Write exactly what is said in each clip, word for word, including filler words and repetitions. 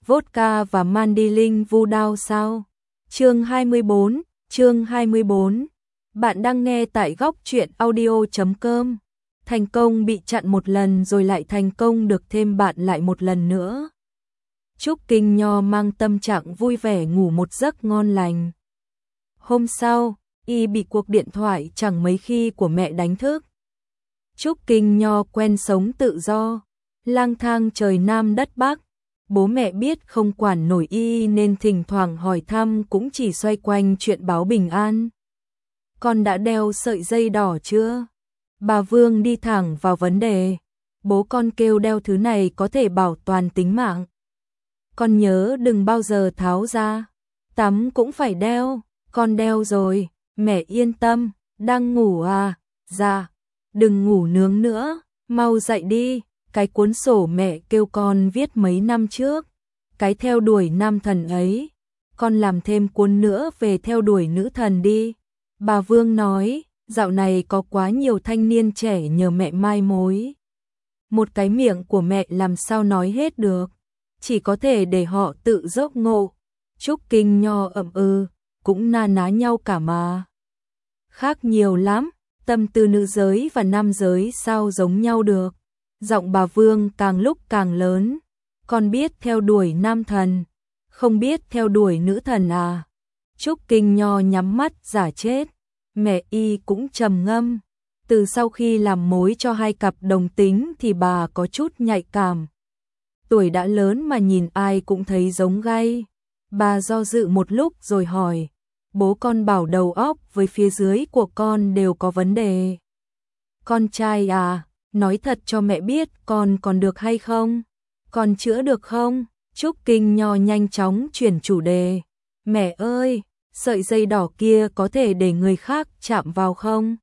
vodka và mandolin vu đao sao? Chương hai mươi bốn, chương hai mươi bốn. Bạn đang nghe tại góc truyện audio chấm com. Thành công bị chặn một lần rồi lại thành công được thêm bạn lại một lần nữa. Trúc Kinh Nho mang tâm trạng vui vẻ ngủ một giấc ngon lành. Hôm sau, y bị cuộc điện thoại chẳng mấy khi của mẹ đánh thức. Trúc Kinh Nho quen sống tự do, lang thang trời Nam đất Bắc. Bố mẹ biết không quản nổi y nên thỉnh thoảng hỏi thăm cũng chỉ xoay quanh chuyện báo bình an. Con đã đeo sợi dây đỏ chưa? Bà Vương đi thẳng vào vấn đề. Bố con kêu đeo thứ này có thể bảo toàn tính mạng. Con nhớ đừng bao giờ tháo ra. Tắm cũng phải đeo. Con đeo rồi, mẹ yên tâm. Đang ngủ à? Dạ. Đừng ngủ nướng nữa, mau dậy đi. Cái cuốn sổ mẹ kêu con viết mấy năm trước, cái theo đuổi nam thần ấy, con làm thêm cuốn nữa về theo đuổi nữ thần đi. Bà Vương nói, dạo này có quá nhiều thanh niên trẻ nhờ mẹ mai mối. Một cái miệng của mẹ làm sao nói hết được, chỉ có thể để họ tự dốc ngộ. Trúc Kinh Nho ậm ừ, cũng na ná nhau cả mà. Khác nhiều lắm, tâm tư nữ giới và nam giới sao giống nhau được. Giọng bà Vương càng lúc càng lớn. Con biết theo đuổi nam thần, không biết theo đuổi nữ thần à? Trúc Kinh Nho nhắm mắt giả chết. Mẹ y cũng trầm ngâm. Từ sau khi làm mối cho hai cặp đồng tính thì bà có chút nhạy cảm. Tuổi đã lớn mà nhìn ai cũng thấy giống gay. Bà do dự một lúc rồi hỏi. Bố con bảo đầu óc với phía dưới của con đều có vấn đề. Con trai à? Nói thật cho mẹ biết con còn được hay không? Con chữa được không? Trúc Kinh Nho nhanh chóng chuyển chủ đề. Mẹ ơi, sợi dây đỏ kia có thể để người khác chạm vào không?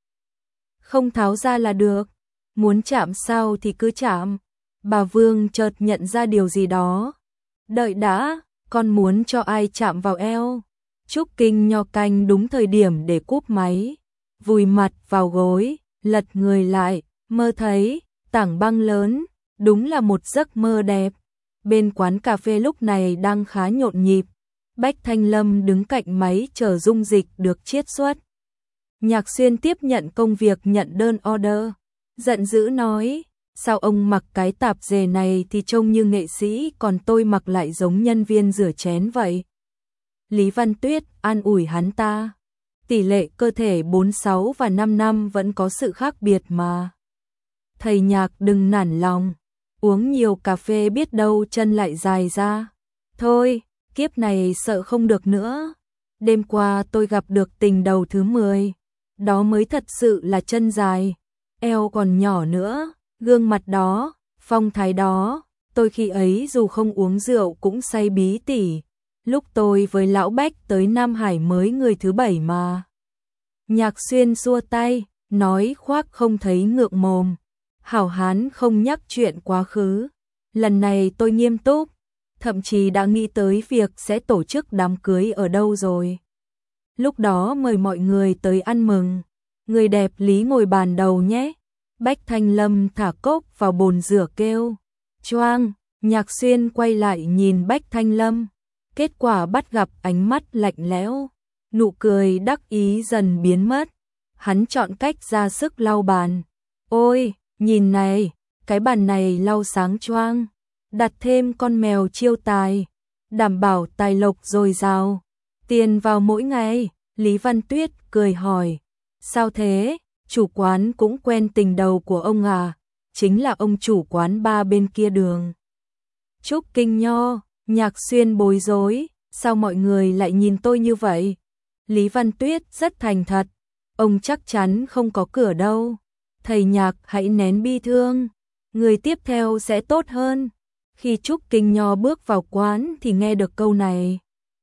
Không tháo ra là được. Muốn chạm sao thì cứ chạm. Bà Vương chợt nhận ra điều gì đó. Đợi đã, con muốn cho ai chạm vào eo? Trúc Kinh Nho canh đúng thời điểm để cúp máy. Vùi mặt vào gối, lật người lại. Mơ thấy, tảng băng lớn, đúng là một giấc mơ đẹp. Bên quán cà phê lúc này đang khá nhộn nhịp. Bách Thanh Lâm đứng cạnh máy chờ dung dịch được chiết xuất. Nhạc Xuyên tiếp nhận công việc nhận đơn order. Giận dữ nói, sao ông mặc cái tạp dề này thì trông như nghệ sĩ còn tôi mặc lại giống nhân viên rửa chén vậy. Lý Văn Tuyết an ủi hắn ta. Tỷ lệ cơ thể bốn sáu và năm năm vẫn có sự khác biệt mà. Thầy Nhạc đừng nản lòng, uống nhiều cà phê biết đâu chân lại dài ra. Thôi, kiếp này sợ không được nữa. Đêm qua tôi gặp được tình đầu thứ mười, đó mới thật sự là chân dài, eo còn nhỏ nữa, gương mặt đó, phong thái đó, tôi khi ấy dù không uống rượu cũng say bí tỉ. Lúc tôi với lão Bách tới Nam Hải mới người thứ bảy mà. Nhạc Xuyên xua tay, nói khoác không thấy ngượng mồm. Hảo hán không nhắc chuyện quá khứ. Lần này tôi nghiêm túc, thậm chí đã nghĩ tới việc sẽ tổ chức đám cưới ở đâu rồi. Lúc đó mời mọi người tới ăn mừng. Người đẹp Lý ngồi bàn đầu nhé. Bách Thanh Lâm thả cốc vào bồn rửa kêu. Choang, Nhạc Xuyên quay lại nhìn Bách Thanh Lâm. Kết quả bắt gặp ánh mắt lạnh lẽo. Nụ cười đắc ý dần biến mất. Hắn chọn cách ra sức lau bàn. Ôi! Nhìn này, cái bàn này lau sáng choang, đặt thêm con mèo chiêu tài, đảm bảo tài lộc dồi dào, tiền vào mỗi ngày. Lý Văn Tuyết cười hỏi, sao thế, chủ quán cũng quen tình đầu của ông à? Chính là ông chủ quán ba bên kia đường. Trúc Kinh Nho, Nhạc Xuyên bối rối, sao mọi người lại nhìn tôi như vậy? Lý Văn Tuyết rất thành thật, ông chắc chắn không có cửa đâu. Thầy Nhạc hãy nén bi thương, người tiếp theo sẽ tốt hơn. Khi Trúc Kinh Nho bước vào quán thì nghe được câu này.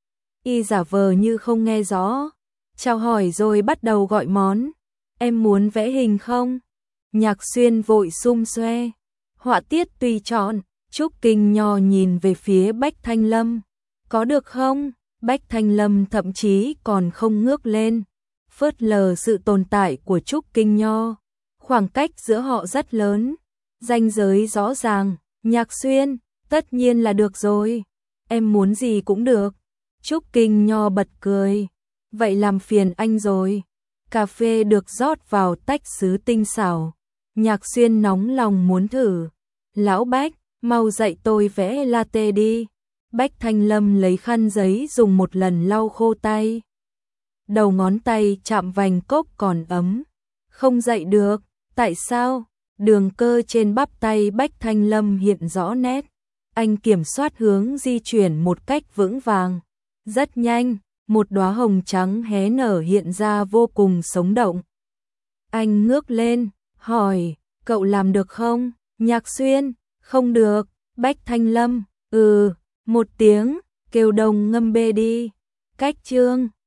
Y giả vờ như không nghe rõ, chào hỏi rồi bắt đầu gọi món. Em muốn vẽ hình không? Nhạc Xuyên vội xum xoe. Họa tiết tùy chọn. Trúc Kinh Nho nhìn về phía Bách Thanh Lâm. Có được không? Bách Thanh Lâm thậm chí còn không ngước lên, phớt lờ sự tồn tại của Trúc Kinh Nho. Khoảng cách giữa họ rất lớn, ranh giới rõ ràng. Nhạc Xuyên, tất nhiên là được rồi. em muốn gì cũng được. Trúc Kinh Nho bật cười. Vậy làm phiền anh rồi. Cà phê được rót vào tách sứ tinh xảo. Nhạc Xuyên nóng lòng muốn thử. Lão Bách, mau dạy tôi vẽ latte đi. Bách Thanh Lâm lấy khăn giấy dùng một lần lau khô tay. Đầu ngón tay chạm vành cốc còn ấm. Không dạy được, tại sao? Đường cơ trên bắp tay Bách Thanh Lâm hiện rõ nét. Anh kiểm soát hướng di chuyển một cách vững vàng. Rất nhanh, một đóa hồng trắng hé nở hiện ra vô cùng sống động. Anh ngước lên, hỏi, cậu làm được không? Nhạc Xuyên, không được. Bách Thanh Lâm, ừ, một tiếng, kêu đồng ngâm bê đi. Cách chương